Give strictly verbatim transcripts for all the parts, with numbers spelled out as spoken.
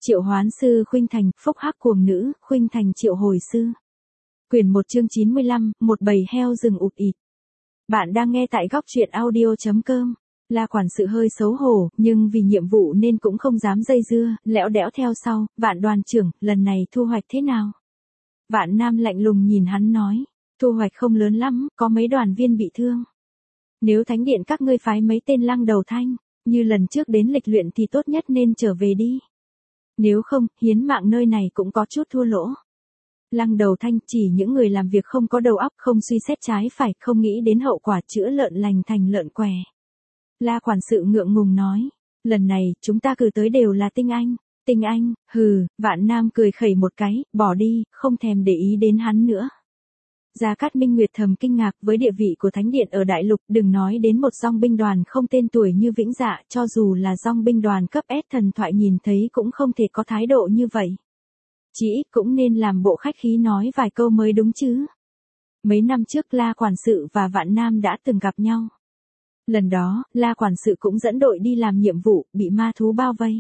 Triệu hoán sư Khuynh Thành, phúc hắc cuồng nữ, Khuynh Thành triệu hồi sư. Quyển một chương chín mươi lăm, một bầy heo rừng ụt ịt. Bạn đang nghe tại góc truyện audio chấm com. La quản sự hơi xấu hổ, nhưng vì nhiệm vụ nên cũng không dám dây dưa, lẽo đẽo theo sau. Vạn đoàn trưởng, lần này thu hoạch thế nào? Vạn Nam lạnh lùng nhìn hắn nói, thu hoạch không lớn lắm, có mấy đoàn viên bị thương. Nếu thánh điện các ngươi phái mấy tên lăng đầu thanh, như lần trước đến lịch luyện thì tốt nhất nên trở về đi. Nếu không, hiến mạng nơi này cũng có chút thua lỗ. Lăng đầu thanh chỉ những người làm việc không có đầu óc, không suy xét trái phải, không nghĩ đến hậu quả chữa lợn lành thành lợn què. La quản sự ngượng ngùng nói, lần này, chúng ta cử tới đều là tinh anh. Tinh anh, hừ, Vạn Nam cười khẩy một cái, bỏ đi, không thèm để ý đến hắn nữa. Gia Cát Minh Nguyệt thầm kinh ngạc với địa vị của thánh điện ở đại lục, đừng nói đến một dòng binh đoàn không tên tuổi như Vĩnh Dạ, cho dù là dòng binh đoàn cấp S thần thoại nhìn thấy cũng không thể có thái độ như vậy. Chỉ ít cũng nên làm bộ khách khí nói vài câu mới đúng chứ. Mấy năm trước La quản sự và Vạn Nam đã từng gặp nhau. Lần đó, La quản sự cũng dẫn đội đi làm nhiệm vụ, bị ma thú bao vây.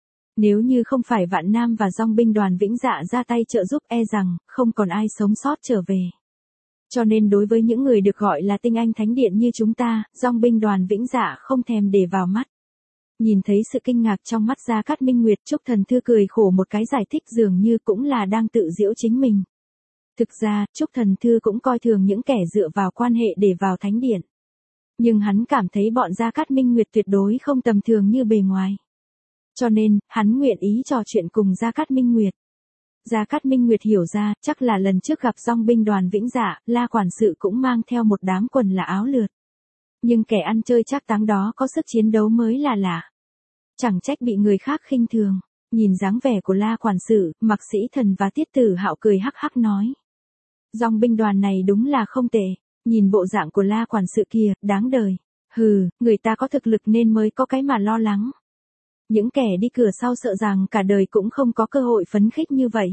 Nếu như không phải Vạn Nam và dòng binh đoàn Vĩnh Dạ ra tay trợ giúp, e rằng không còn ai sống sót trở về. Cho nên đối với những người được gọi là tinh anh thánh điện như chúng ta, dòng binh đoàn Vĩnh Dạ không thèm để vào mắt. Nhìn thấy sự kinh ngạc trong mắt Gia Cát Minh Nguyệt, Trúc Thần Thư cười khổ một cái, giải thích dường như cũng là đang tự giễu chính mình. Thực ra, Trúc Thần Thư cũng coi thường những kẻ dựa vào quan hệ để vào thánh điện. Nhưng hắn cảm thấy bọn Gia Cát Minh Nguyệt tuyệt đối không tầm thường như bề ngoài. Cho nên, hắn nguyện ý trò chuyện cùng Gia Cát Minh Nguyệt. Gia Cát Minh Nguyệt hiểu ra, chắc là lần trước gặp dòng binh đoàn Vĩnh Dạ, La quản sự cũng mang theo một đám quần là áo lượt. Nhưng kẻ ăn chơi trác táng đó có sức chiến đấu mới là lạ. Chẳng trách bị người khác khinh thường. Nhìn dáng vẻ của La quản sự, Mạc Sĩ Thần và Tiết Tử Hạo cười hắc hắc nói. Dòng binh đoàn này đúng là không tệ. Nhìn bộ dạng của La quản sự kia, đáng đời. Hừ, người ta có thực lực nên mới có cái mà lo lắng. Những kẻ đi cửa sau sợ rằng cả đời cũng không có cơ hội phấn khích như vậy.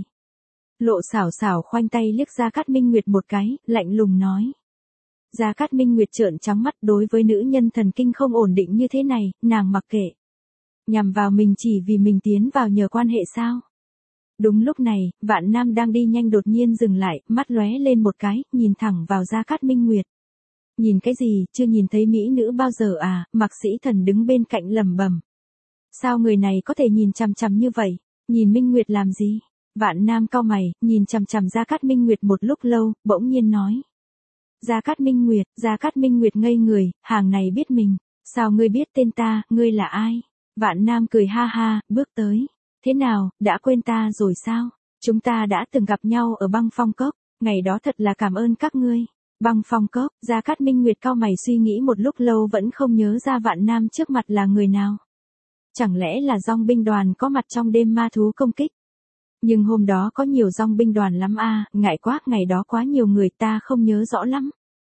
Lộ xảo xảo khoanh tay liếc Gia Cát Minh Nguyệt một cái, lạnh lùng nói. Gia Cát Minh Nguyệt trợn trắng mắt, đối với nữ nhân thần kinh không ổn định như thế này, nàng mặc kệ. Nhằm vào mình chỉ vì mình tiến vào nhờ quan hệ sao? Đúng lúc này, Vạn Nam đang đi nhanh đột nhiên dừng lại, mắt lóe lên một cái, nhìn thẳng vào Gia Cát Minh Nguyệt. Nhìn cái gì, chưa nhìn thấy mỹ nữ bao giờ à? Mạc Sĩ Thần đứng bên cạnh lẩm bẩm. Sao người này có thể nhìn chằm chằm như vậy? Nhìn Minh Nguyệt làm gì? Vạn Nam cau mày, nhìn chằm chằm Gia Cát Minh Nguyệt một lúc lâu, bỗng nhiên nói. Gia Cát Minh Nguyệt, Gia Cát Minh Nguyệt ngây người, hàng này biết mình. Sao ngươi biết tên ta, ngươi là ai? Vạn Nam cười ha ha, bước tới. Thế nào, đã quên ta rồi sao? Chúng ta đã từng gặp nhau ở Băng Phong Cốc, ngày đó thật là cảm ơn các ngươi. Băng Phong Cốc, Gia Cát Minh Nguyệt cau mày suy nghĩ một lúc lâu vẫn không nhớ ra Vạn Nam trước mặt là người nào. Chẳng lẽ là dòng binh đoàn có mặt trong đêm ma thú công kích? Nhưng hôm đó có nhiều dòng binh đoàn lắm a, à, ngại quá, ngày đó quá nhiều người ta không nhớ rõ lắm.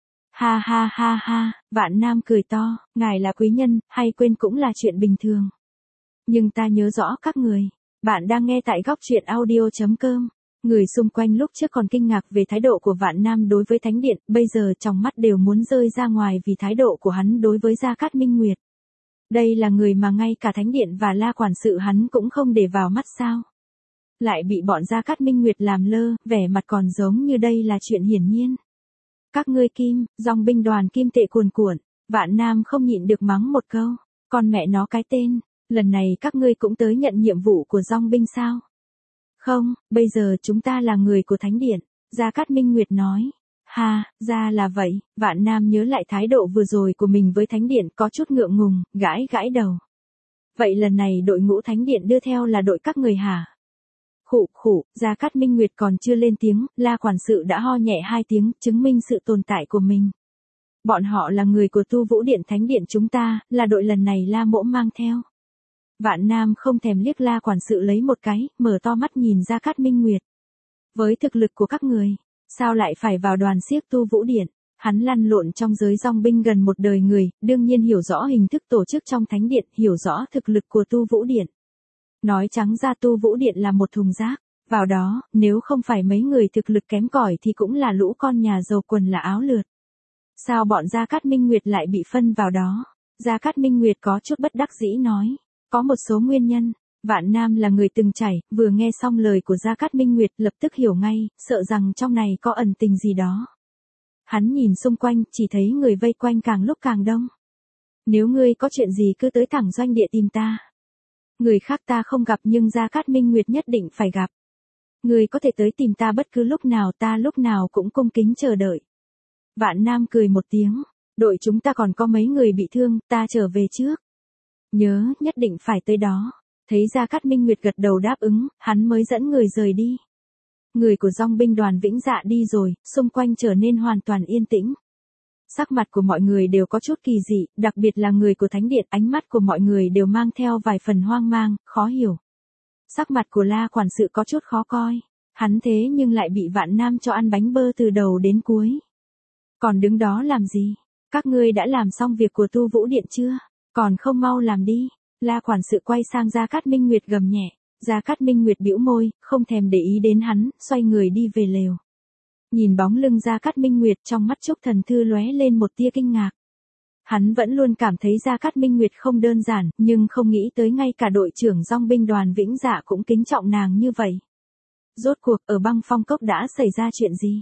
Ha ha ha ha, Vạn Nam cười to, ngài là quý nhân, hay quên cũng là chuyện bình thường. Nhưng ta nhớ rõ các người. Bạn đang nghe tại góc truyện audio chấm com. Người xung quanh lúc trước còn kinh ngạc về thái độ của Vạn Nam đối với thánh điện, bây giờ trong mắt đều muốn rơi ra ngoài vì thái độ của hắn đối với Gia Cát Minh Nguyệt. Đây là người mà ngay cả thánh điện và La quản sự hắn cũng không để vào mắt sao. Lại bị bọn Gia Cát Minh Nguyệt làm lơ, vẻ mặt còn giống như đây là chuyện hiển nhiên. Các ngươi Kim, dòng binh đoàn Kim tệ cuồn cuộn, Vạn Nam không nhịn được mắng một câu, con mẹ nó cái tên, lần này các ngươi cũng tới nhận nhiệm vụ của dòng binh sao? Không, bây giờ chúng ta là người của thánh điện, Gia Cát Minh Nguyệt nói. Ha, ra là vậy, Vạn Nam nhớ lại thái độ vừa rồi của mình với thánh điện, có chút ngượng ngùng, gãi gãi đầu. Vậy lần này đội ngũ thánh điện đưa theo là đội các người hả? Khụ khụ, Gia Cát Minh Nguyệt còn chưa lên tiếng, La quản sự đã ho nhẹ hai tiếng, chứng minh sự tồn tại của mình. Bọn họ là người của Tu Vũ Điện thánh điện chúng ta, là đội lần này La Mỗ mang theo. Vạn Nam không thèm liếc La quản sự lấy một cái, mở to mắt nhìn Gia Cát Minh Nguyệt. Với thực lực của các người, sao lại phải vào đoàn xiếc Tu Vũ Điện? Hắn lăn lộn trong giới dòng binh gần một đời người, đương nhiên hiểu rõ hình thức tổ chức trong thánh điện, hiểu rõ thực lực của Tu Vũ Điện. Nói trắng ra Tu Vũ Điện là một thùng rác, vào đó, nếu không phải mấy người thực lực kém cỏi thì cũng là lũ con nhà giàu quần là áo lượt. Sao bọn Gia Cát Minh Nguyệt lại bị phân vào đó? Gia Cát Minh Nguyệt có chút bất đắc dĩ nói, có một số nguyên nhân. Vạn Nam là người từng trải, vừa nghe xong lời của Gia Cát Minh Nguyệt lập tức hiểu ngay, sợ rằng trong này có ẩn tình gì đó. Hắn nhìn xung quanh, chỉ thấy người vây quanh càng lúc càng đông. Nếu ngươi có chuyện gì cứ tới thẳng doanh địa tìm ta. Người khác ta không gặp nhưng Gia Cát Minh Nguyệt nhất định phải gặp. Ngươi có thể tới tìm ta bất cứ lúc nào, ta lúc nào cũng cung kính chờ đợi. Vạn Nam cười một tiếng, đội chúng ta còn có mấy người bị thương, ta trở về trước. Nhớ, nhất định phải tới đó. Thấy Gia Cát Minh Nguyệt gật đầu đáp ứng, hắn mới dẫn người rời đi. Người của dòng binh đoàn Vĩnh Dạ đi rồi, xung quanh trở nên hoàn toàn yên tĩnh. Sắc mặt của mọi người đều có chút kỳ dị, đặc biệt là người của Thánh Điện, ánh mắt của mọi người đều mang theo vài phần hoang mang, khó hiểu. Sắc mặt của La quản sự có chút khó coi, hắn thế nhưng lại bị Vạn Nam cho ăn bánh bơ từ đầu đến cuối. Còn đứng đó làm gì? Các ngươi đã làm xong việc của Tu Vũ Điện chưa? Còn không mau làm đi. La quản sự quay sang Gia Cát Minh Nguyệt gầm nhẹ. Gia Cát Minh Nguyệt bĩu môi, không thèm để ý đến hắn, xoay người đi về lều. Nhìn bóng lưng Gia Cát Minh Nguyệt, trong mắt Trúc Thần Thư lóe lên một tia kinh ngạc. Hắn vẫn luôn cảm thấy Gia Cát Minh Nguyệt không đơn giản, nhưng không nghĩ tới ngay cả đội trưởng dòng binh đoàn Vĩnh Dạ cũng kính trọng nàng như vậy. Rốt cuộc ở Băng Phong Cốc đã xảy ra chuyện gì?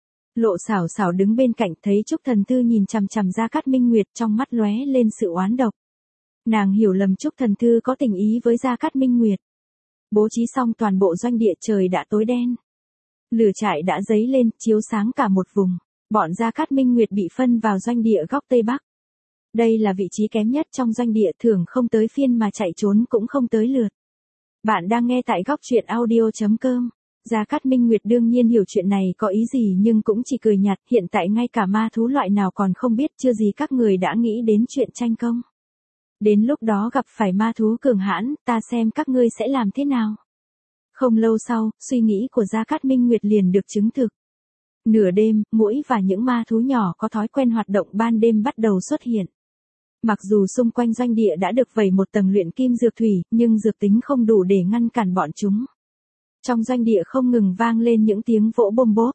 Lộ Xảo Xảo đứng bên cạnh thấy Trúc Thần Thư nhìn chằm chằm Gia Cát Minh Nguyệt, trong mắt lóe lên sự oán độc. Nàng hiểu lầm Trúc Thần Thư có tình ý với Gia Cát Minh Nguyệt. Bố trí xong toàn bộ doanh địa, trời đã tối đen. Lửa trại đã dấy lên, chiếu sáng cả một vùng. Bọn Gia Cát Minh Nguyệt bị phân vào doanh địa góc Tây Bắc. Đây là vị trí kém nhất trong doanh địa, thường không tới phiên mà chạy trốn cũng không tới lượt. Bạn đang nghe tại góc truyện audio chấm com. Gia Cát Minh Nguyệt đương nhiên hiểu chuyện này có ý gì nhưng cũng chỉ cười nhạt, hiện tại ngay cả ma thú loại nào còn không biết, chưa gì các người đã nghĩ đến chuyện tranh công. Đến lúc đó gặp phải ma thú cường hãn, ta xem các ngươi sẽ làm thế nào. Không lâu sau, suy nghĩ của Gia Cát Minh Nguyệt liền được chứng thực. Nửa đêm, muỗi và những ma thú nhỏ có thói quen hoạt động ban đêm bắt đầu xuất hiện. Mặc dù xung quanh doanh địa đã được vẩy một tầng luyện kim dược thủy, nhưng dược tính không đủ để ngăn cản bọn chúng. Trong doanh địa không ngừng vang lên những tiếng vỗ bôm bốp.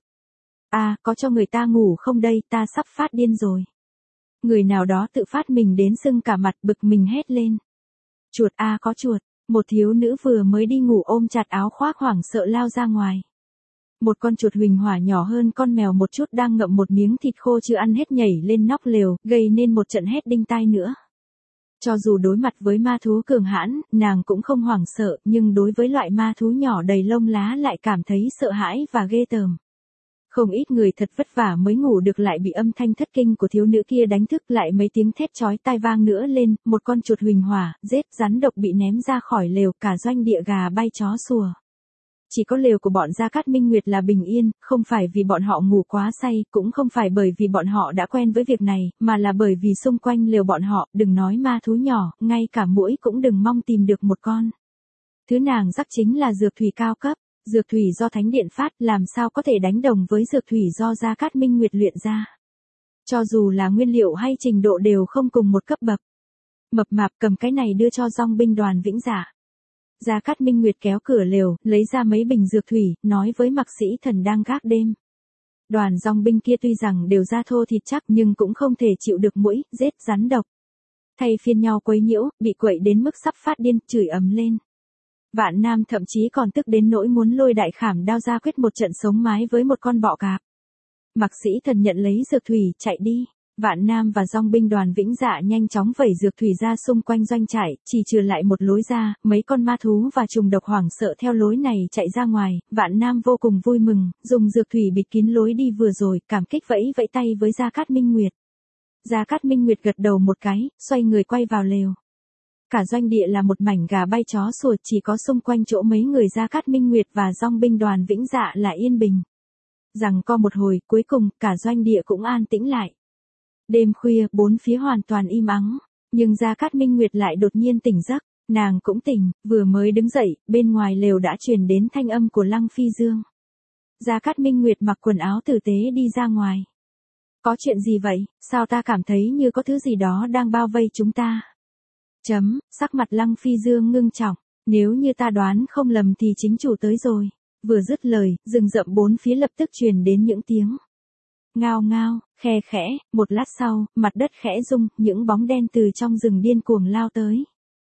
À, có cho người ta ngủ không đây, ta sắp phát điên rồi. Người nào đó tự phát mình đến sưng cả mặt, bực mình hét lên. Chuột a à, có chuột. Một thiếu nữ vừa mới đi ngủ ôm chặt áo khoác hoảng sợ lao ra ngoài. Một con chuột huỳnh hỏa nhỏ hơn con mèo một chút đang ngậm một miếng thịt khô chưa ăn hết nhảy lên nóc lều, gây nên một trận hét đinh tai nữa. Cho dù đối mặt với ma thú cường hãn, nàng cũng không hoảng sợ, nhưng đối với loại ma thú nhỏ đầy lông lá lại cảm thấy sợ hãi và ghê tởm. Không ít người thật vất vả mới ngủ được lại bị âm thanh thất kinh của thiếu nữ kia đánh thức, lại mấy tiếng thét chói tai vang nữa lên, một con chuột huỳnh hỏa, rết rắn độc bị ném ra khỏi lều, cả doanh địa gà bay chó sủa. Chỉ có lều của bọn Gia Cát Minh Nguyệt là bình yên, không phải vì bọn họ ngủ quá say, cũng không phải bởi vì bọn họ đã quen với việc này, mà là bởi vì xung quanh lều bọn họ, đừng nói ma thú nhỏ, ngay cả muỗi cũng đừng mong tìm được một con. Thứ nàng rắc chính là dược thủy cao cấp. Dược thủy do Thánh Điện phát, làm sao có thể đánh đồng với dược thủy do Gia Cát Minh Nguyệt luyện ra. Cho dù là nguyên liệu hay trình độ đều không cùng một cấp bậc. Mập mạp cầm cái này đưa cho dòng binh đoàn Vĩnh Dạ. Gia Cát Minh Nguyệt kéo cửa lều, lấy ra mấy bình dược thủy, nói với Mặc Sĩ Thần đang gác đêm. Đoàn dòng binh kia tuy rằng đều da thô thịt chắc nhưng cũng không thể chịu được muỗi, rết rắn độc. Thay phiên nhau quấy nhiễu, bị quậy đến mức sắp phát điên, chửi ầm lên. Vạn Nam thậm chí còn tức đến nỗi muốn lôi đại khảm đao ra quyết một trận sống mái với một con bọ cạp. Mặc Sĩ Thần nhận lấy dược thủy, chạy đi. Vạn Nam và dòng binh đoàn Vĩnh Dạ nhanh chóng vẩy dược thủy ra xung quanh doanh trại, chỉ trừ lại một lối ra, mấy con ma thú và trùng độc hoảng sợ theo lối này chạy ra ngoài. Vạn Nam vô cùng vui mừng, dùng dược thủy bịt kín lối đi vừa rồi, cảm kích vẫy vẫy tay với Gia Cát Minh Nguyệt. Gia Cát Minh Nguyệt gật đầu một cái, xoay người quay vào lều. Cả doanh địa là một mảnh gà bay chó sủa, chỉ có xung quanh chỗ mấy người Gia Cát Minh Nguyệt và dòng binh đoàn Vĩnh Dạ là yên bình. Rằng co một hồi, cuối cùng, cả doanh địa cũng an tĩnh lại. Đêm khuya, bốn phía hoàn toàn im ắng, nhưng Gia Cát Minh Nguyệt lại đột nhiên tỉnh giấc, nàng cũng tỉnh, vừa mới đứng dậy, bên ngoài lều đã truyền đến thanh âm của Lăng Phi Dương. Gia Cát Minh Nguyệt mặc quần áo tử tế đi ra ngoài. Có chuyện gì vậy, sao ta cảm thấy như có thứ gì đó đang bao vây chúng ta? Chấm, sắc mặt Lăng Phi Dương ngưng trọng, nếu như ta đoán không lầm thì chính chủ tới rồi. Vừa dứt lời, rừng rậm bốn phía lập tức truyền đến những tiếng ngao ngao, khe khẽ, một lát sau, mặt đất khẽ rung, những bóng đen từ trong rừng điên cuồng lao tới.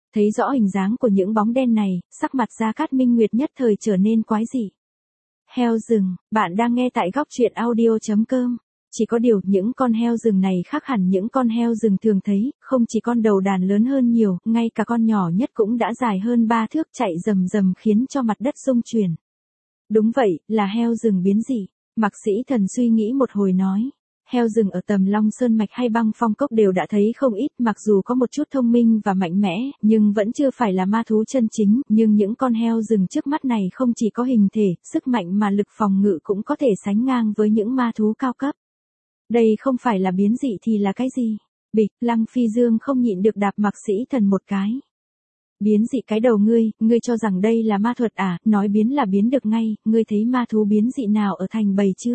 Thấy rõ hình dáng của những bóng đen này, sắc mặt Gia Cát Minh Nguyệt nhất thời trở nên quái dị. Heo rừng, bạn đang nghe tại góc truyện audio chấm com. Chỉ có điều, những con heo rừng này khác hẳn những con heo rừng thường thấy, không chỉ con đầu đàn lớn hơn nhiều, ngay cả con nhỏ nhất cũng đã dài hơn ba thước chạy rầm rầm khiến cho mặt đất rung chuyển. Đúng vậy, là heo rừng biến dị. Mạc Sĩ Thần suy nghĩ một hồi nói. Heo rừng ở Tầm Long Sơn Mạch hay Băng Phong Cốc đều đã thấy không ít, mặc dù có một chút thông minh và mạnh mẽ, nhưng vẫn chưa phải là ma thú chân chính, nhưng những con heo rừng trước mắt này không chỉ có hình thể, sức mạnh mà lực phòng ngự cũng có thể sánh ngang với những ma thú cao cấp. Đây không phải là biến dị thì là cái gì? Bịch, Lăng Phi Dương không nhịn được đạp Mạc Sĩ Thần một cái. Biến dị cái đầu ngươi, ngươi cho rằng đây là ma thuật à, nói biến là biến được ngay, ngươi thấy ma thú biến dị nào ở thành bầy chưa?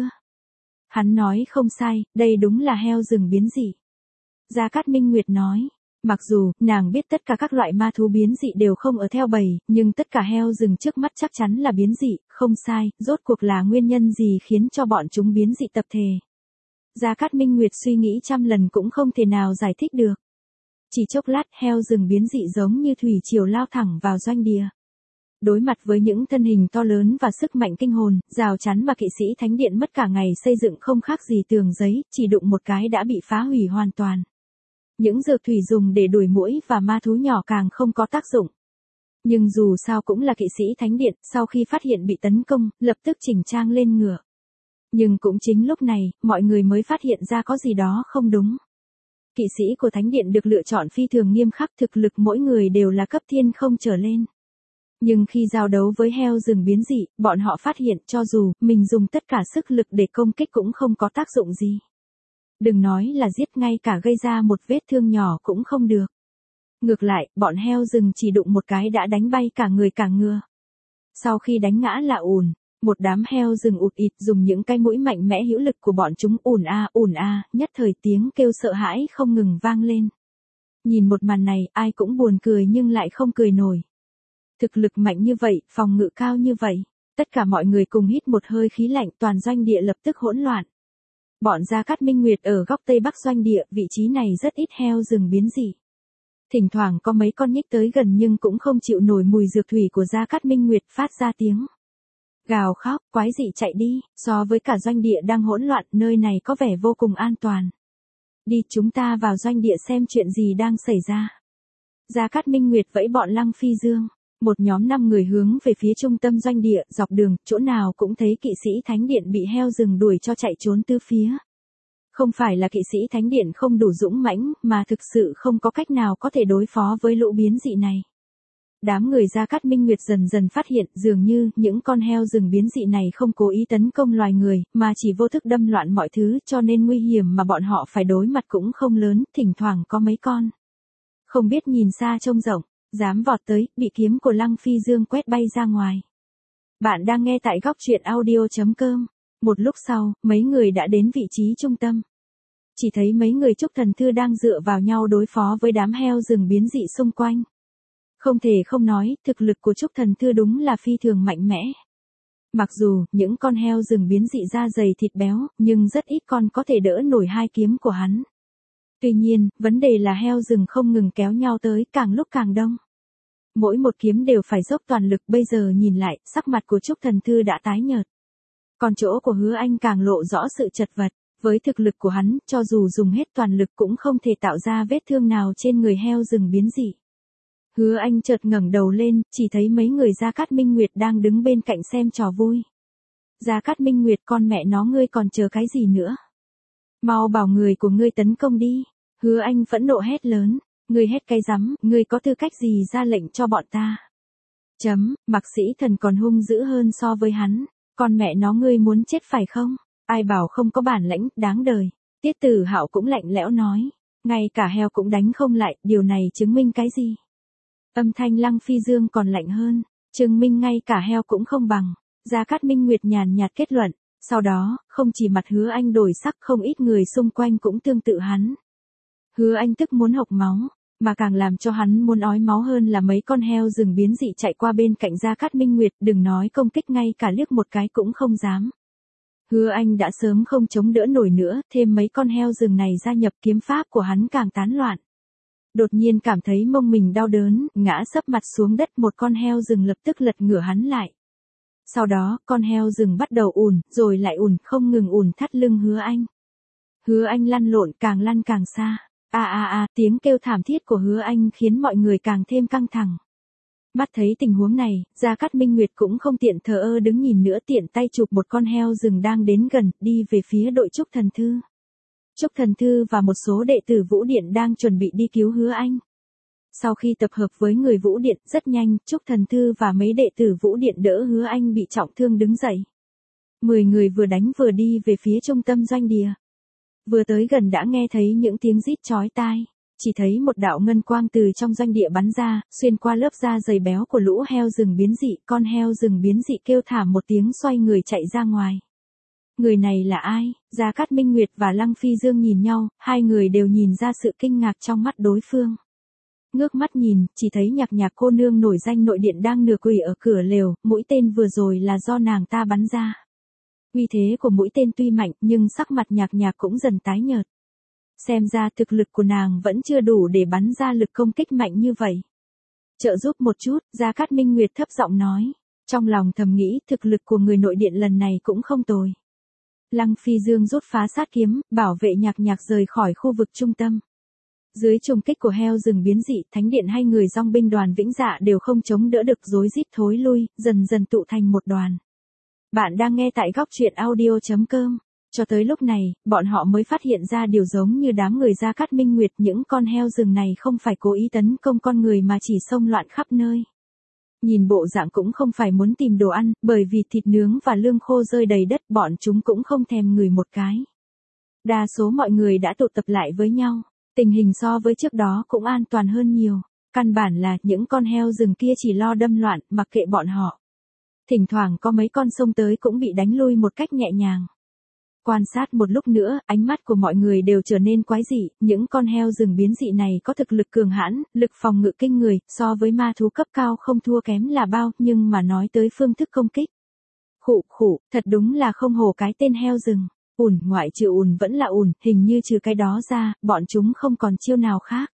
Hắn nói không sai, đây đúng là heo rừng biến dị. Gia Cát Minh Nguyệt nói, mặc dù, nàng biết tất cả các loại ma thú biến dị đều không ở theo bầy, nhưng tất cả heo rừng trước mắt chắc chắn là biến dị, không sai, rốt cuộc là nguyên nhân gì khiến cho bọn chúng biến dị tập thể. Gia Cát Minh Nguyệt suy nghĩ trăm lần cũng không thể nào giải thích được. Chỉ chốc lát heo rừng biến dị giống như thủy triều lao thẳng vào doanh địa. Đối mặt với những thân hình to lớn và sức mạnh kinh hồn, rào chắn mà kỵ sĩ thánh điện mất cả ngày xây dựng không khác gì tường giấy, chỉ đụng một cái đã bị phá hủy hoàn toàn. Những dược thủy dùng để đuổi muỗi và ma thú nhỏ càng không có tác dụng. Nhưng dù sao cũng là kỵ sĩ thánh điện, sau khi phát hiện bị tấn công, lập tức chỉnh trang lên ngựa. Nhưng cũng chính lúc này, mọi người mới phát hiện ra có gì đó không đúng. Kỵ sĩ của thánh điện được lựa chọn phi thường nghiêm khắc, thực lực mỗi người đều là cấp thiên không trở lên. Nhưng khi giao đấu với heo rừng biến dị, bọn họ phát hiện cho dù mình dùng tất cả sức lực để công kích cũng không có tác dụng gì. Đừng nói là giết, ngay cả gây ra một vết thương nhỏ cũng không được. Ngược lại, bọn heo rừng chỉ đụng một cái đã đánh bay cả người cả ngựa. Sau khi đánh ngã là ùn, một đám heo rừng ụt ịt dùng những cái mũi mạnh mẽ hữu lực của bọn chúng ùn a ùn a, nhất thời tiếng kêu sợ hãi không ngừng vang lên. Nhìn một màn này, ai cũng buồn cười nhưng lại không cười nổi. Thực lực mạnh như vậy, phòng ngự cao như vậy, tất cả mọi người cùng hít một hơi khí lạnh, toàn doanh địa lập tức hỗn loạn. Bọn Gia Cát Minh Nguyệt ở góc tây bắc doanh địa, vị trí này rất ít heo rừng biến dị. Thỉnh thoảng có mấy con nhích tới gần nhưng cũng không chịu nổi mùi dược thủy của Gia Cát Minh Nguyệt phát ra tiếng gào khóc, quái dị chạy đi, so với cả doanh địa đang hỗn loạn, nơi này có vẻ vô cùng an toàn. Đi, chúng ta vào doanh địa xem chuyện gì đang xảy ra. Gia Cát Minh Nguyệt vẫy bọn Lăng Phi Dương. Một nhóm năm người hướng về phía trung tâm doanh địa, dọc đường, chỗ nào cũng thấy kỵ sĩ thánh điện bị heo rừng đuổi cho chạy trốn tứ phía. Không phải là kỵ sĩ thánh điện không đủ dũng mãnh, mà thực sự không có cách nào có thể đối phó với lũ biến dị này. Đám người Gia Cát Minh Nguyệt dần dần phát hiện dường như những con heo rừng biến dị này không cố ý tấn công loài người, mà chỉ vô thức đâm loạn mọi thứ, cho nên nguy hiểm mà bọn họ phải đối mặt cũng không lớn, thỉnh thoảng có mấy con. Không biết nhìn xa trông rộng, dám vọt tới, bị kiếm của Lăng Phi Dương quét bay ra ngoài. Bạn đang nghe tại góc truyện audio chấm com. Một lúc sau, mấy người đã đến vị trí trung tâm. Chỉ thấy mấy người Trúc Thần Thư đang dựa vào nhau đối phó với đám heo rừng biến dị xung quanh. Không thể không nói, thực lực của Trúc Thần Thư đúng là phi thường mạnh mẽ. Mặc dù, những con heo rừng biến dị da dày thịt béo, nhưng rất ít con có thể đỡ nổi hai kiếm của hắn. Tuy nhiên, vấn đề là heo rừng không ngừng kéo nhau tới, càng lúc càng đông. Mỗi một kiếm đều phải dốc toàn lực, bây giờ nhìn lại, sắc mặt của Trúc Thần Thư đã tái nhợt. Còn chỗ của Hứa Anh càng lộ rõ sự chật vật, với thực lực của hắn, cho dù dùng hết toàn lực cũng không thể tạo ra vết thương nào trên người heo rừng biến dị. Hứa Anh chợt ngẩng đầu lên, chỉ thấy mấy người Gia Cát Minh Nguyệt đang đứng bên cạnh xem trò vui. Gia Cát Minh Nguyệt, con mẹ nó, ngươi còn chờ cái gì nữa? Mau bảo người của ngươi tấn công đi. Hứa Anh phẫn nộ hét lớn. Ngươi hét cái rắm, ngươi có tư cách gì ra lệnh cho bọn ta? Chấm, Mạc Sĩ Thần còn hung dữ hơn so với hắn. Con mẹ nó, ngươi muốn chết phải không? Ai bảo không có bản lĩnh, đáng đời. Tiết Tử Hạo cũng lạnh lẽo nói. Ngay cả heo cũng đánh không lại, điều này chứng minh cái gì? Âm thanh Lăng Phi Dương còn lạnh hơn. Chứng minh ngay cả heo cũng không bằng. Gia Cát Minh Nguyệt nhàn nhạt kết luận. Sau đó, không chỉ mặt Hứa Anh đổi sắc, không ít người xung quanh cũng tương tự hắn. Hứa Anh tức muốn hộc máu, mà càng làm cho hắn muốn ói máu hơn là mấy con heo rừng biến dị chạy qua bên cạnh Gia Cát Minh Nguyệt, đừng nói công kích, ngay cả liếc một cái cũng không dám. Hứa Anh đã sớm không chống đỡ nổi nữa, thêm mấy con heo rừng này gia nhập, kiếm pháp của hắn càng tán loạn. Đột nhiên cảm thấy mông mình đau đớn, ngã sấp mặt xuống đất, một con heo rừng lập tức lật ngửa hắn lại. Sau đó, con heo rừng bắt đầu ùn, rồi lại ùn, không ngừng ùn thắt lưng Hứa Anh. Hứa Anh lăn lộn, càng lăn càng xa. A a a, tiếng kêu thảm thiết của Hứa Anh khiến mọi người càng thêm căng thẳng. Mắt thấy tình huống này, Gia Cát Minh Nguyệt cũng không tiện thờ ơ đứng nhìn nữa, tiện tay chụp một con heo rừng đang đến gần, đi về phía đội Trúc Thần Thư. Trúc Thần Thư và một số đệ tử Vũ Điện đang chuẩn bị đi cứu Hứa Anh. Sau khi tập hợp với người Vũ Điện, rất nhanh, Trúc Thần Thư và mấy đệ tử Vũ Điện đỡ Hứa Anh bị trọng thương đứng dậy. Mười người vừa đánh vừa đi về phía trung tâm doanh địa. Vừa tới gần đã nghe thấy những tiếng rít chói tai. Chỉ thấy một đạo ngân quang từ trong doanh địa bắn ra, xuyên qua lớp da dày béo của lũ heo rừng biến dị. Con heo rừng biến dị kêu thảm một tiếng, xoay người chạy ra ngoài. Người này là ai? Gia Cát Minh Nguyệt và Lăng Phi Dương nhìn nhau, hai người đều nhìn ra sự kinh ngạc trong mắt đối phương. Ngước mắt nhìn, chỉ thấy Nhạc Nhạc cô nương nổi danh nội điện đang nửa quỳ ở cửa lều, mũi tên vừa rồi là do nàng ta bắn ra. Uy thế của mũi tên tuy mạnh, nhưng sắc mặt Nhạc Nhạc cũng dần tái nhợt. Xem ra thực lực của nàng vẫn chưa đủ để bắn ra lực công kích mạnh như vậy. Trợ giúp một chút, Gia Cát Minh Nguyệt thấp giọng nói. Trong lòng thầm nghĩ thực lực của người nội điện lần này cũng không tồi. Lăng Phi Dương rút phá sát kiếm, bảo vệ Nhạc Nhạc rời khỏi khu vực trung tâm. Dưới trùng kích của heo rừng biến dị, thánh điện hay người dòng binh đoàn Vĩnh Dạ đều không chống đỡ được, rối rít thối lui, dần dần tụ thành một đoàn. Bạn đang nghe tại góc truyện audio chấm com. Cho tới lúc này, bọn họ mới phát hiện ra điều giống như đám người Gia Cát Minh Nguyệt, những con heo rừng này không phải cố ý tấn công con người mà chỉ xông loạn khắp nơi. Nhìn bộ dạng cũng không phải muốn tìm đồ ăn, bởi vì thịt nướng và lương khô rơi đầy đất, bọn chúng cũng không thèm ngửi một cái. Đa số mọi người đã tụ tập lại với nhau, tình hình so với trước đó cũng an toàn hơn nhiều. Căn bản là những con heo rừng kia chỉ lo đâm loạn, mặc kệ bọn họ. Thỉnh thoảng có mấy con xông tới cũng bị đánh lui một cách nhẹ nhàng. Quan sát một lúc nữa, ánh mắt của mọi người đều trở nên quái dị, những con heo rừng biến dị này có thực lực cường hãn, lực phòng ngự kinh người, so với ma thú cấp cao không thua kém là bao, nhưng mà nói tới phương thức công kích. Khụ khụ, thật đúng là không hổ cái tên heo rừng. Ùn, ngoại trừ ùn vẫn là ùn, hình như trừ cái đó ra, bọn chúng không còn chiêu nào khác.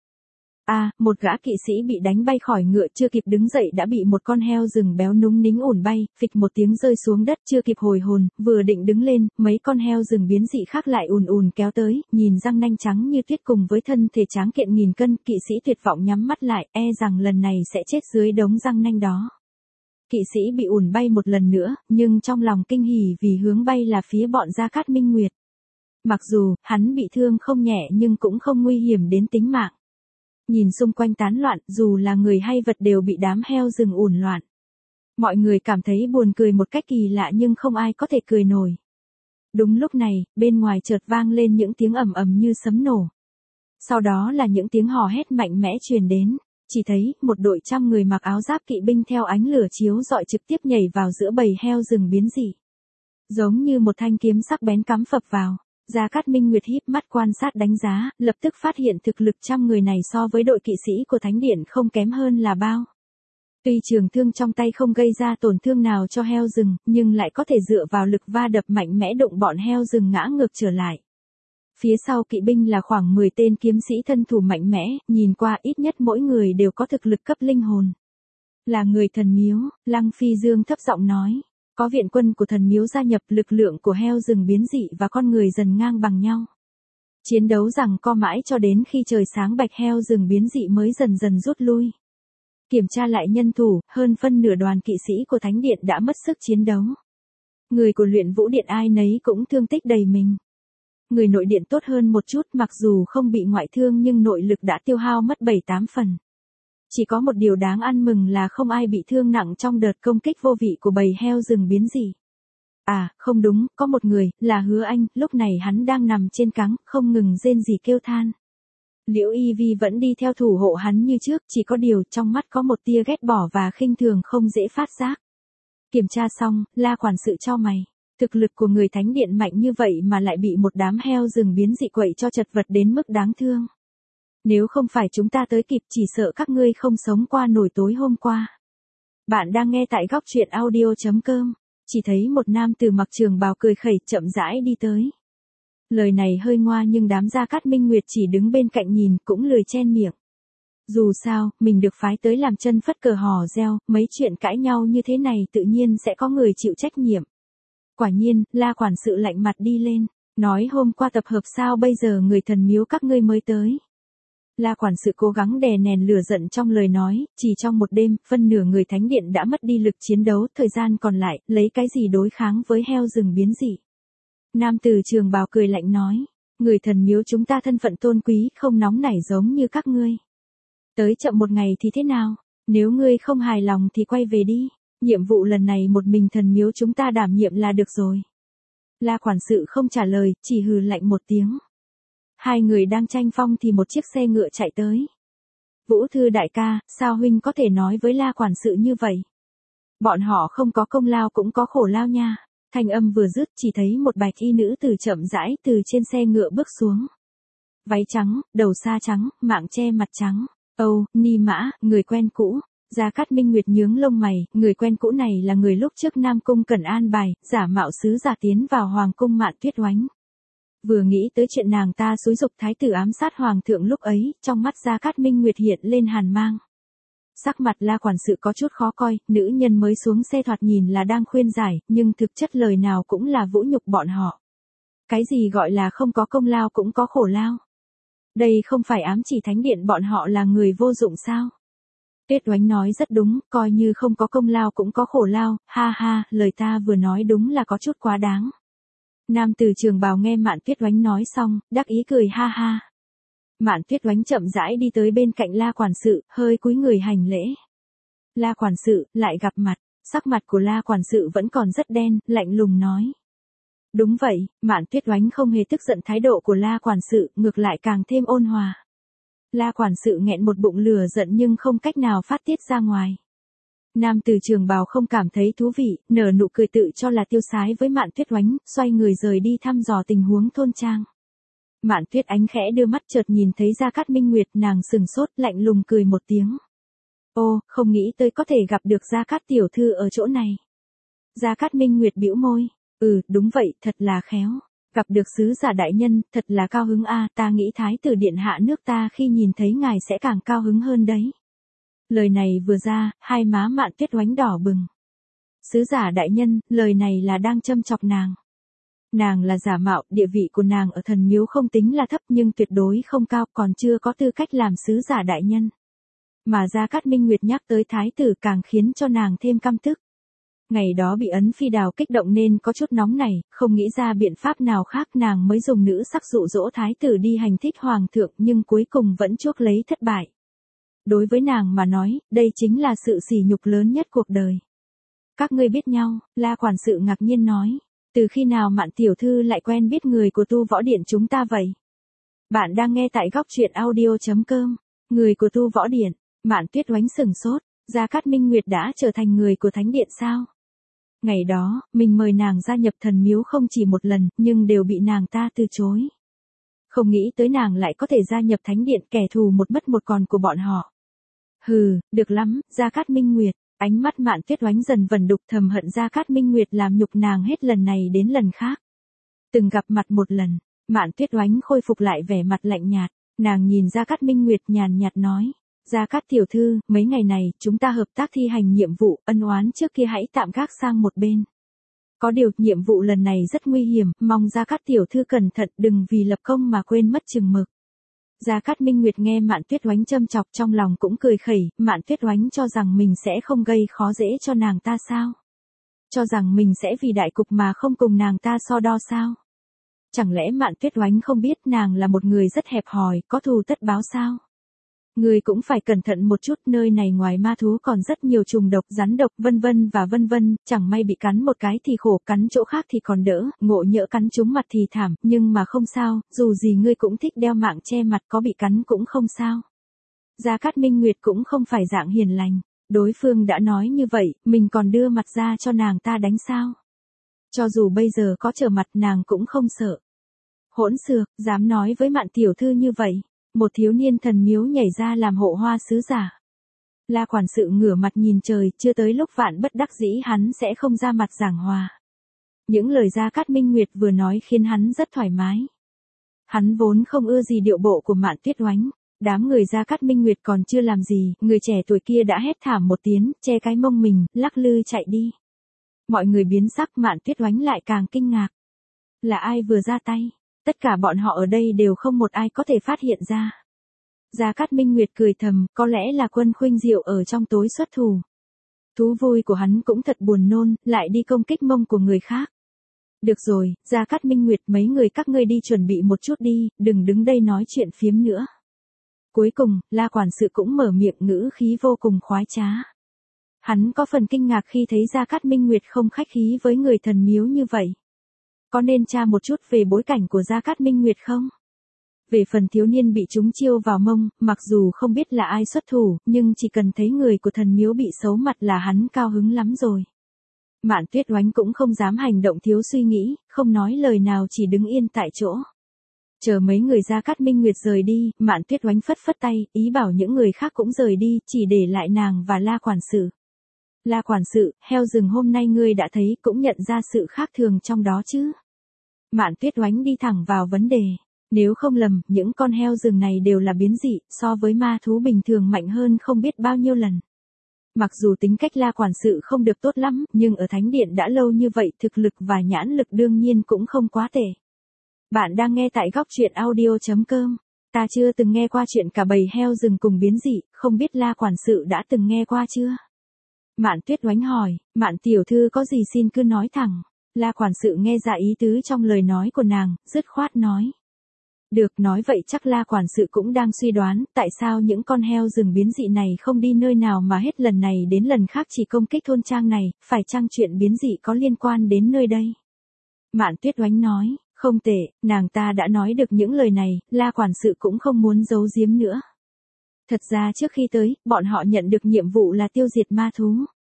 À, một gã kỵ sĩ bị đánh bay khỏi ngựa, chưa kịp đứng dậy đã bị một con heo rừng béo núng nính ùn bay, phịch một tiếng rơi xuống đất, chưa kịp hồi hồn, vừa định đứng lên, mấy con heo rừng biến dị khác lại ùn ùn kéo tới, nhìn răng nanh trắng như tuyết cùng với thân thể tráng kiện nghìn cân, kỵ sĩ tuyệt vọng nhắm mắt lại, e rằng lần này sẽ chết dưới đống răng nanh đó. Kỵ sĩ bị ùn bay một lần nữa, nhưng trong lòng kinh hỉ vì hướng bay là phía bọn Gia Cát Minh Nguyệt. Mặc dù, hắn bị thương không nhẹ nhưng cũng không nguy hiểm đến tính mạng. Nhìn xung quanh tán loạn, dù là người hay vật đều bị đám heo rừng ùn loạn. Mọi người cảm thấy buồn cười một cách kỳ lạ nhưng không ai có thể cười nổi. Đúng lúc này, bên ngoài chợt vang lên những tiếng ầm ầm như sấm nổ. Sau đó là những tiếng hò hét mạnh mẽ truyền đến, chỉ thấy một đội trăm người mặc áo giáp kỵ binh theo ánh lửa chiếu rọi trực tiếp nhảy vào giữa bầy heo rừng biến dị. Giống như một thanh kiếm sắc bén cắm phập vào. Gia Cát Minh Nguyệt híp mắt quan sát đánh giá, lập tức phát hiện thực lực trăm người này so với đội kỵ sĩ của Thánh Điện không kém hơn là bao. Tuy trường thương trong tay không gây ra tổn thương nào cho heo rừng, nhưng lại có thể dựa vào lực va đập mạnh mẽ đụng bọn heo rừng ngã ngược trở lại. Phía sau kỵ binh là khoảng mười tên kiếm sĩ thân thủ mạnh mẽ, nhìn qua ít nhất mỗi người đều có thực lực cấp linh hồn. Là người thần miếu, Lăng Phi Dương thấp giọng nói. Có viện quân của thần miếu gia nhập, lực lượng của heo rừng biến dị và con người dần ngang bằng nhau. Chiến đấu rằng co mãi cho đến khi trời sáng bạch, heo rừng biến dị mới dần dần rút lui. Kiểm tra lại nhân thủ, hơn phân nửa đoàn kỵ sĩ của Thánh Điện đã mất sức chiến đấu. Người của luyện vũ điện ai nấy cũng thương tích đầy mình. Người nội điện tốt hơn một chút, mặc dù không bị ngoại thương nhưng nội lực đã tiêu hao mất bảy tám phần. Chỉ có một điều đáng ăn mừng là không ai bị thương nặng trong đợt công kích vô vị của bầy heo rừng biến dị. À, không đúng, có một người, là Hứa Anh, lúc này hắn đang nằm trên cáng, không ngừng rên rỉ kêu than. Liễu Y Vi vẫn đi theo thủ hộ hắn như trước, chỉ có điều trong mắt có một tia ghét bỏ và khinh thường không dễ phát giác. Kiểm tra xong, La quản sự chau mày. Thực lực của người Thánh Điện mạnh như vậy mà lại bị một đám heo rừng biến dị quậy cho chật vật đến mức đáng thương. Nếu không phải chúng ta tới kịp, chỉ sợ các ngươi không sống qua nổi tối hôm qua. Bạn đang nghe tại góc truyện audio chấm com. Chỉ thấy một nam tử mặc trường bào cười khẩy chậm rãi đi tới. Lời này hơi ngoa nhưng đám Gia Cát Minh Nguyệt chỉ đứng bên cạnh nhìn cũng lười chen miệng. Dù sao, mình được phái tới làm chân phất cờ hò reo, mấy chuyện cãi nhau như thế này tự nhiên sẽ có người chịu trách nhiệm. Quả nhiên, La quản sự lạnh mặt đi lên, nói hôm qua tập hợp sao bây giờ người thần miếu các ngươi mới tới. La quản sự cố gắng đè nén lửa giận trong lời nói, chỉ trong một đêm, phân nửa người thánh điện đã mất đi lực chiến đấu, thời gian còn lại, lấy cái gì đối kháng với heo rừng biến dị. Nam tử trường bào cười lạnh nói, người thần miếu chúng ta thân phận tôn quý, không nóng nảy giống như các ngươi. Tới chậm một ngày thì thế nào, nếu ngươi không hài lòng thì quay về đi, nhiệm vụ lần này một mình thần miếu chúng ta đảm nhiệm là được rồi. La quản sự không trả lời, chỉ hừ lạnh một tiếng. Hai người đang tranh phong thì một chiếc xe ngựa chạy tới. Vũ Thư đại ca, sao huynh có thể nói với La quản sự như vậy? Bọn họ không có công lao cũng có khổ lao nha. Thanh âm vừa dứt chỉ thấy một bạch y nữ tử chậm rãi từ trên xe ngựa bước xuống. Váy trắng, đầu sa trắng, mạng che mặt trắng. Âu, ni mã, người quen cũ. Gia Cát Minh Nguyệt nhướng lông mày, người quen cũ này là người lúc trước Nam Cung Cẩn an bài, giả mạo sứ giả tiến vào Hoàng Cung Mạn Tuyết Oánh. Vừa nghĩ tới chuyện nàng ta xúi giục thái tử ám sát hoàng thượng lúc ấy, trong mắt Gia Cát Minh Nguyệt hiện lên hàn mang. Sắc mặt La quản sự có chút khó coi, nữ nhân mới xuống xe thoạt nhìn là đang khuyên giải, nhưng thực chất lời nào cũng là vũ nhục bọn họ. Cái gì gọi là không có công lao cũng có khổ lao. Đây không phải ám chỉ thánh điện bọn họ là người vô dụng sao? Tuyết Oánh nói rất đúng, coi như không có công lao cũng có khổ lao, ha ha, lời ta vừa nói đúng là có chút quá đáng. Nam tử trường bào nghe Mạn Tuyết Oánh nói xong, đắc ý cười ha ha. Mạn Tuyết Oánh chậm rãi đi tới bên cạnh La quản sự, hơi cúi người hành lễ. La quản sự, lại gặp mặt, sắc mặt của La quản sự vẫn còn rất đen, lạnh lùng nói. Đúng vậy, Mạn Tuyết Oánh không hề tức giận thái độ của La quản sự, ngược lại càng thêm ôn hòa. La quản sự nghẹn một bụng lửa giận nhưng không cách nào phát tiết ra ngoài. Nam tử trường bào không cảm thấy thú vị, nở nụ cười tự cho là tiêu sái với Mạn Tuyết Oánh, xoay người rời đi thăm dò tình huống thôn trang. Mạn Tuyết Ánh khẽ đưa mắt chợt nhìn thấy Gia Cát Minh Nguyệt, nàng sừng sốt, lạnh lùng cười một tiếng. Ô, không nghĩ tới có thể gặp được Gia Cát tiểu thư ở chỗ này. Gia Cát Minh Nguyệt bĩu môi, ừ, đúng vậy, thật là khéo. Gặp được sứ giả đại nhân, thật là cao hứng a, ta nghĩ thái tử điện hạ nước ta khi nhìn thấy ngài sẽ càng cao hứng hơn đấy. Lời này vừa ra, hai má Mạn Tuyết Oánh đỏ bừng. Sứ giả đại nhân, lời này là đang châm chọc nàng. Nàng là giả mạo, địa vị của nàng ở thần miếu không tính là thấp nhưng tuyệt đối không cao, còn chưa có tư cách làm sứ giả đại nhân. Mà Gia Cát Minh Nguyệt nhắc tới thái tử càng khiến cho nàng thêm căm tức. Ngày đó bị ấn phi đào kích động nên có chút nóng này, không nghĩ ra biện pháp nào khác nàng mới dùng nữ sắc dụ dỗ thái tử đi hành thích hoàng thượng nhưng cuối cùng vẫn chuốc lấy thất bại. Đối với nàng mà nói, đây chính là sự sỉ nhục lớn nhất cuộc đời. Các ngươi biết nhau, La quản sự ngạc nhiên nói. Từ khi nào Mạn tiểu thư lại quen biết người của tu võ điện chúng ta vậy? Bạn đang nghe tại góc truyện audio chấm com. Người của tu võ điện, Mạn Tuyết Oánh sừng sốt, Gia Cát Minh Nguyệt đã trở thành người của thánh điện sao? Ngày đó, mình mời nàng gia nhập thần miếu không chỉ một lần, nhưng đều bị nàng ta từ chối. Không nghĩ tới nàng lại có thể gia nhập thánh điện, kẻ thù một mất một còn của bọn họ. Hừ, được lắm, Gia Cát Minh Nguyệt. Ánh mắt Mạn Tuyết Oánh dần vần đục, thầm hận Gia Cát Minh Nguyệt làm nhục nàng hết lần này đến lần khác. Từng gặp mặt một lần, Mạn Tuyết Oánh khôi phục lại vẻ mặt lạnh nhạt, nàng nhìn Gia Cát Minh Nguyệt nhàn nhạt nói, Gia Cát tiểu thư, mấy ngày này, chúng ta hợp tác thi hành nhiệm vụ, ân oán trước kia hãy tạm gác sang một bên. Có điều, nhiệm vụ lần này rất nguy hiểm, mong Gia Cát tiểu thư cẩn thận đừng vì lập công mà quên mất chừng mực. Gia Cát Minh Nguyệt nghe Mạn Tuyết Oánh châm chọc trong lòng cũng cười khẩy, Mạn Tuyết Oánh cho rằng mình sẽ không gây khó dễ cho nàng ta sao? Cho rằng mình sẽ vì đại cục mà không cùng nàng ta so đo sao? Chẳng lẽ Mạn Tuyết Oánh không biết nàng là một người rất hẹp hòi, có thù tất báo sao? Người cũng phải cẩn thận một chút, nơi này ngoài ma thú còn rất nhiều trùng độc, rắn độc, vân vân và vân vân, chẳng may bị cắn một cái thì khổ, cắn chỗ khác thì còn đỡ, ngộ nhỡ cắn trúng mặt thì thảm, nhưng mà không sao, dù gì ngươi cũng thích đeo mạng che mặt, có bị cắn cũng không sao. Gia Cát Minh Nguyệt cũng không phải dạng hiền lành, đối phương đã nói như vậy, mình còn đưa mặt ra cho nàng ta đánh sao? Cho dù bây giờ có trở mặt nàng cũng không sợ. Hỗn xược, dám nói với Mạn tiểu thư như vậy. Một thiếu niên thần miếu nhảy ra làm hộ hoa sứ giả. La quản sự ngửa mặt nhìn trời, chưa tới lúc vạn bất đắc dĩ hắn sẽ không ra mặt giảng hòa. Những lời Gia Cát Minh Nguyệt vừa nói khiến hắn rất thoải mái. Hắn vốn không ưa gì điệu bộ của Mạn Tuyết Oánh, Đám người Gia Cát Minh Nguyệt còn chưa làm gì, người trẻ tuổi kia đã hét thảm một tiếng, che cái mông mình, lắc lư chạy đi. Mọi người biến sắc, Mạn Tuyết Oánh lại càng kinh ngạc. Là ai vừa ra tay? Tất cả bọn họ ở đây đều không một ai có thể phát hiện ra. Gia Cát Minh Nguyệt cười thầm, có lẽ là Quân Khuynh Diệu ở trong tối xuất thủ. Thú vui của hắn cũng thật buồn nôn, lại đi công kích mông của người khác. Được rồi, Gia Cát Minh Nguyệt, mấy người các ngươi đi chuẩn bị một chút đi, đừng đứng đây nói chuyện phiếm nữa. Cuối cùng, La quản sự cũng mở miệng, ngữ khí vô cùng khoái trá. Hắn có phần kinh ngạc khi thấy Gia Cát Minh Nguyệt không khách khí với người thần miếu như vậy. Có nên tra một chút về bối cảnh của Gia Cát Minh Nguyệt không? Về phần thiếu niên bị trúng chiêu vào mông, mặc dù không biết là ai xuất thủ, nhưng chỉ cần thấy người của thần miếu bị xấu mặt là hắn cao hứng lắm rồi. Mạn Tuyết Oánh cũng không dám hành động thiếu suy nghĩ, không nói lời nào, chỉ đứng yên tại chỗ. Chờ mấy người Gia Cát Minh Nguyệt rời đi, Mạn Tuyết Oánh phất phất tay, ý bảo những người khác cũng rời đi, chỉ để lại nàng và La quản sự. La quản sự, heo rừng hôm nay ngươi đã thấy, cũng nhận ra sự khác thường trong đó chứ? Mạn Tuyết Oánh đi thẳng vào vấn đề. Nếu không lầm, những con heo rừng này đều là biến dị, so với ma thú bình thường mạnh hơn không biết bao nhiêu lần. Mặc dù tính cách La quản sự không được tốt lắm, nhưng ở Thánh Điện đã lâu như vậy, thực lực và nhãn lực đương nhiên cũng không quá tệ. Bạn đang nghe tại góc truyện audio chấm com. Ta chưa từng nghe qua chuyện cả bầy heo rừng cùng biến dị, không biết La quản sự đã từng nghe qua chưa? Mạn Tuyết Oánh hỏi, Mạn tiểu thư có gì xin cứ nói thẳng. La quản sự nghe ra ý tứ trong lời nói của nàng, dứt khoát nói. Được, nói vậy chắc La quản sự cũng đang suy đoán, tại sao những con heo rừng biến dị này không đi nơi nào mà hết lần này đến lần khác chỉ công kích thôn trang này, phải chăng chuyện biến dị có liên quan đến nơi đây? Mạn Tuyết Oánh nói, không tệ, nàng ta đã nói được những lời này, La quản sự cũng không muốn giấu giếm nữa. Thật ra trước khi tới, bọn họ nhận được nhiệm vụ là tiêu diệt ma thú.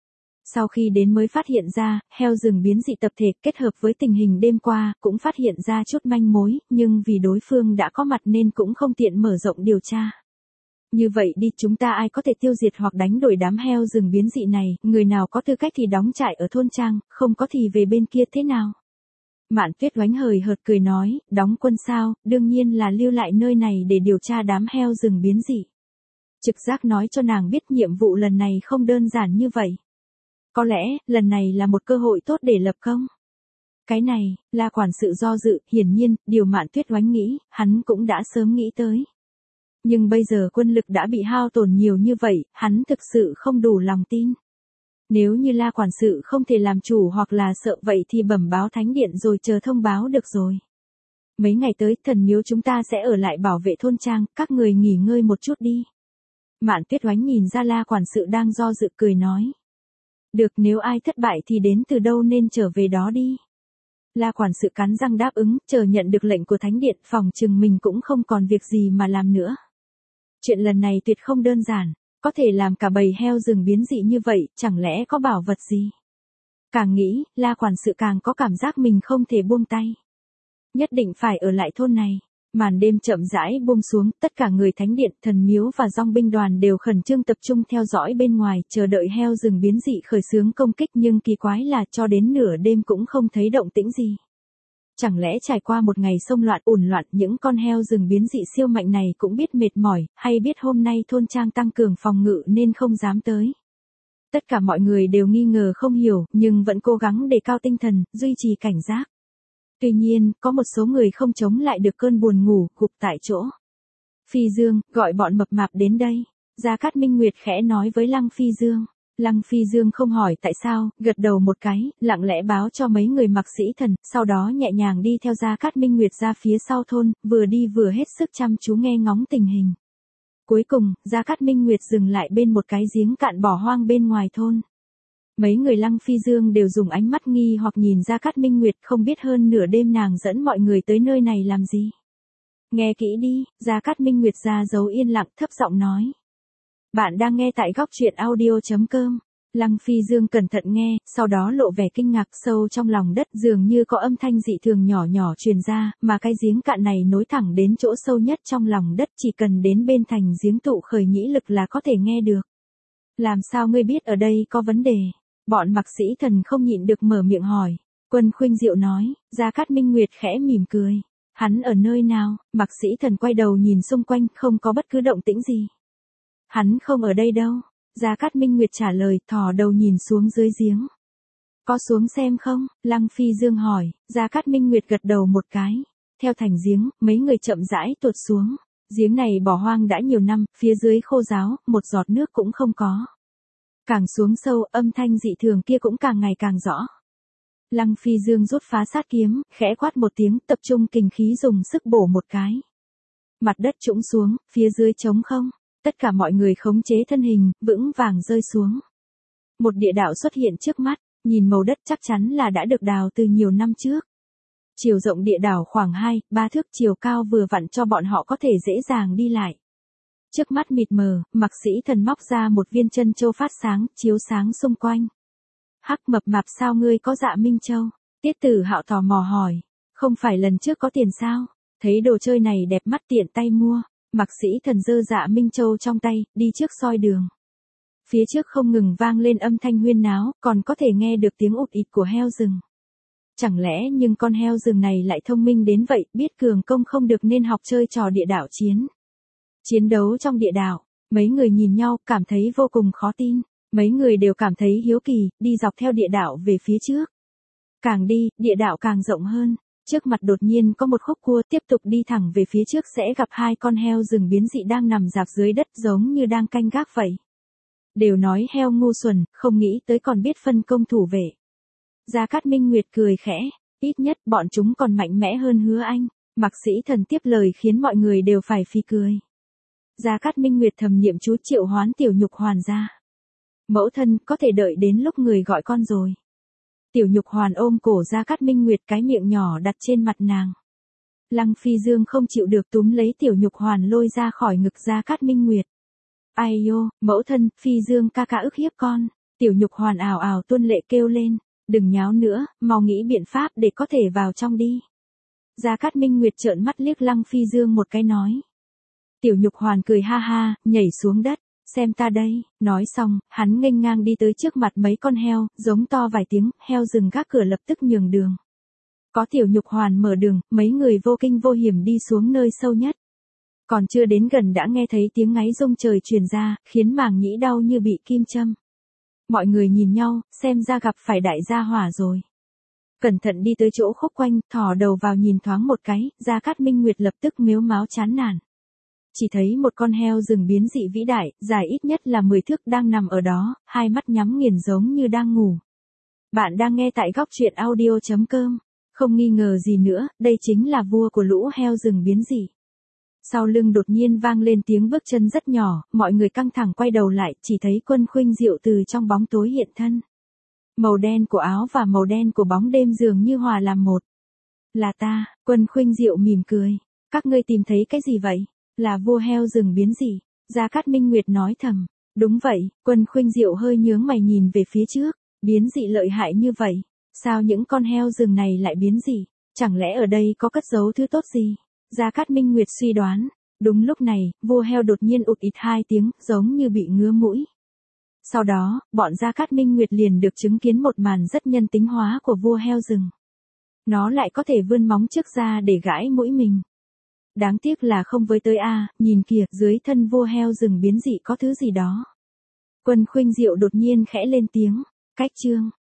Sau khi đến mới phát hiện ra, heo rừng biến dị tập thể kết hợp với tình hình đêm qua, cũng phát hiện ra chút manh mối, nhưng vì đối phương đã có mặt nên cũng không tiện mở rộng điều tra. Như vậy đi, chúng ta ai có thể tiêu diệt hoặc đánh đuổi đám heo rừng biến dị này, người nào có tư cách thì đóng trại ở thôn trang, không có thì về bên kia thế nào? Mạn Tuyết Oánh hời hợt cười nói, đóng quân sao, đương nhiên là lưu lại nơi này để điều tra đám heo rừng biến dị. Trực giác nói cho nàng biết nhiệm vụ lần này không đơn giản như vậy. Có lẽ, lần này là một cơ hội tốt để lập công. Cái này, La quản sự do dự, hiển nhiên, điều Mạn Tuyết Oánh nghĩ, hắn cũng đã sớm nghĩ tới. Nhưng bây giờ quân lực đã bị hao tổn nhiều như vậy, hắn thực sự không đủ lòng tin. Nếu như La quản sự không thể làm chủ hoặc là sợ vậy thì bẩm báo Thánh Điện rồi chờ thông báo được rồi. Mấy ngày tới, thần miếu chúng ta sẽ ở lại bảo vệ thôn trang, các người nghỉ ngơi một chút đi. Mạn Tuyết Oánh nhìn ra La quản sự đang do dự, cười nói. Được, nếu ai thất bại thì đến từ đâu nên trở về đó đi. La quản sự cắn răng đáp ứng, chờ nhận được lệnh của Thánh Điện, phòng chừng mình cũng không còn việc gì mà làm nữa. Chuyện lần này tuyệt không đơn giản, có thể làm cả bầy heo rừng biến dị như vậy, chẳng lẽ có bảo vật gì? Càng nghĩ, La quản sự càng có cảm giác mình không thể buông tay. Nhất định phải ở lại thôn này. Màn đêm chậm rãi buông xuống, tất cả người Thánh Điện, thần miếu và dòng binh đoàn đều khẩn trương tập trung theo dõi bên ngoài, chờ đợi heo rừng biến dị khởi xướng công kích, nhưng kỳ quái là cho đến nửa đêm cũng không thấy động tĩnh gì. Chẳng lẽ trải qua một ngày xông loạn ủn loạn, những con heo rừng biến dị siêu mạnh này cũng biết mệt mỏi, hay biết hôm nay thôn trang tăng cường phòng ngự nên không dám tới. Tất cả mọi người đều nghi ngờ không hiểu, nhưng vẫn cố gắng đề cao tinh thần, duy trì cảnh giác. Tuy nhiên, có một số người không chống lại được cơn buồn ngủ, gục tại chỗ. Phi Dương, gọi bọn mập mạp đến đây. Gia Cát Minh Nguyệt khẽ nói với Lăng Phi Dương. Lăng Phi Dương không hỏi tại sao, gật đầu một cái, lặng lẽ báo cho mấy người mặc sĩ thần, sau đó nhẹ nhàng đi theo Gia Cát Minh Nguyệt ra phía sau thôn, vừa đi vừa hết sức chăm chú nghe ngóng tình hình. Cuối cùng, Gia Cát Minh Nguyệt dừng lại bên một cái giếng cạn bỏ hoang bên ngoài thôn. Mấy người Lăng Phi Dương đều dùng ánh mắt nghi hoặc nhìn Gia Cát Minh Nguyệt, không biết hơn nửa đêm nàng dẫn mọi người tới nơi này làm gì. Nghe kỹ đi, Gia Cát Minh Nguyệt ra dấu yên lặng, thấp giọng nói. Bạn đang nghe tại góc truyện audio chấm com. Lăng Phi Dương cẩn thận nghe, sau đó lộ vẻ kinh ngạc, sâu trong lòng đất dường như có âm thanh dị thường nhỏ nhỏ truyền ra, mà cái giếng cạn này nối thẳng đến chỗ sâu nhất trong lòng đất, chỉ cần đến bên thành giếng tụ khởi nhĩ lực là có thể nghe được. Làm sao ngươi biết ở đây có vấn đề? Bọn mặc sĩ thần không nhịn được mở miệng hỏi. Quân Khuynh Diệu nói, Gia Cát Minh Nguyệt khẽ mỉm cười. Hắn ở nơi nào? Mạc Sĩ Thần quay đầu nhìn xung quanh, không có bất cứ động tĩnh gì. Hắn không ở đây đâu. Gia Cát Minh Nguyệt trả lời, thò đầu nhìn xuống dưới giếng. Có xuống xem không? Lăng Phi Dương hỏi. Gia Cát Minh Nguyệt gật đầu một cái. Theo thành giếng, mấy người chậm rãi tuột xuống. Giếng này bỏ hoang đã nhiều năm, phía dưới khô ráo, một giọt nước cũng không có. Càng xuống sâu, âm thanh dị thường kia cũng càng ngày càng rõ. Lăng Phi Dương rút phá sát kiếm, khẽ quát một tiếng, tập trung kình khí dùng sức bổ một cái. Mặt đất trũng xuống, phía dưới trống không. Tất cả mọi người khống chế thân hình, vững vàng rơi xuống. Một địa đạo xuất hiện trước mắt, nhìn màu đất chắc chắn là đã được đào từ nhiều năm trước. Chiều rộng địa đảo khoảng hai, ba thước, chiều cao vừa vặn cho bọn họ có thể dễ dàng đi lại. Trước mắt mịt mờ, Mạc Sĩ Thần móc ra một viên chân châu phát sáng, chiếu sáng xung quanh. Hắc mập mạp, sao ngươi có dạ Minh Châu? Tiết Tử Hạo tò mò hỏi. Không phải lần trước có tiền sao? Thấy đồ chơi này đẹp mắt tiện tay mua. Mạc Sĩ Thần giơ dạ Minh Châu trong tay, đi trước soi đường. Phía trước không ngừng vang lên âm thanh huyên náo, còn có thể nghe được tiếng ụt ịt của heo rừng. Chẳng lẽ nhưng con heo rừng này lại thông minh đến vậy, biết cường công không được nên học chơi trò địa đảo chiến. Chiến đấu trong địa đảo, mấy người nhìn nhau, cảm thấy vô cùng khó tin. Mấy người đều cảm thấy hiếu kỳ, đi dọc theo địa đảo về phía trước. Càng đi, địa đảo càng rộng hơn. Trước mặt đột nhiên có một khúc cua, tiếp tục đi thẳng về phía trước sẽ gặp hai con heo rừng biến dị đang nằm rạp dưới đất giống như đang canh gác vậy. Đều nói heo ngu xuẩn, không nghĩ tới còn biết phân công thủ vệ. Gia Cát Minh Nguyệt cười khẽ, ít nhất bọn chúng còn mạnh mẽ hơn Hứa Anh. Mạc Sĩ Thần tiếp lời khiến mọi người đều phải phì cười. Gia Cát Minh Nguyệt thầm niệm chú triệu hoán Tiểu Nhục Hoàn ra. Mẫu thân, có thể đợi đến lúc người gọi con rồi. Tiểu Nhục Hoàn ôm cổ Gia Cát Minh Nguyệt, cái miệng nhỏ đặt trên mặt nàng. Lăng Phi Dương không chịu được túm lấy Tiểu Nhục Hoàn lôi ra khỏi ngực Gia Cát Minh Nguyệt. Ai yo, mẫu thân, Phi Dương ca ca ức hiếp con. Tiểu Nhục Hoàn ào ào tuôn lệ kêu lên. Đừng nháo nữa, mau nghĩ biện pháp để có thể vào trong đi. Gia Cát Minh Nguyệt trợn mắt liếc Lăng Phi Dương một cái nói. Tiểu Nhục Hoàn cười ha ha, nhảy xuống đất. Xem ta đây, nói xong, hắn nghênh ngang đi tới trước mặt mấy con heo, giống to vài tiếng, heo rừng gác cửa lập tức nhường đường. Có Tiểu Nhục Hoàn mở đường, mấy người vô kinh vô hiểm đi xuống nơi sâu nhất. Còn chưa đến gần đã nghe thấy tiếng ngáy rung trời truyền ra, khiến màng nhĩ đau như bị kim châm. Mọi người nhìn nhau, xem ra gặp phải đại gia hỏa rồi. Cẩn thận đi tới chỗ khúc quanh, thò đầu vào nhìn thoáng một cái, Gia Cát Minh Nguyệt lập tức mếu máo chán nản. Chỉ thấy một con heo rừng biến dị vĩ đại, dài ít nhất là mười thước đang nằm ở đó, hai mắt nhắm nghiền giống như đang ngủ. Bạn đang nghe tại góc truyện audio chấm com. Không nghi ngờ gì nữa, đây chính là vua của lũ heo rừng biến dị. Sau lưng đột nhiên vang lên tiếng bước chân rất nhỏ, mọi người căng thẳng quay đầu lại, chỉ thấy Quân Khuynh Diệu từ trong bóng tối hiện thân. Màu đen của áo và màu đen của bóng đêm dường như hòa làm một. Là ta, Quân Khuynh Diệu mỉm cười. Các ngươi tìm thấy cái gì vậy? Là vua heo rừng biến dị. Gia Cát Minh Nguyệt nói thầm. Đúng vậy, Quân Khuynh Diệu hơi nhướng mày nhìn về phía trước. Biến dị lợi hại như vậy. Sao những con heo rừng này lại biến dị? Chẳng lẽ ở đây có cất giấu thứ tốt gì? Gia Cát Minh Nguyệt suy đoán. Đúng lúc này, vua heo đột nhiên ụt ịt hai tiếng, giống như bị ngứa mũi. Sau đó, bọn Gia Cát Minh Nguyệt liền được chứng kiến một màn rất nhân tính hóa của vua heo rừng. Nó lại có thể vươn móng trước ra để gãi mũi mình. Đáng tiếc là không với tới a, nhìn kìa, dưới thân vua heo rừng biến dị có thứ gì đó. Quân Khuynh Diệu đột nhiên khẽ lên tiếng. Cách chương.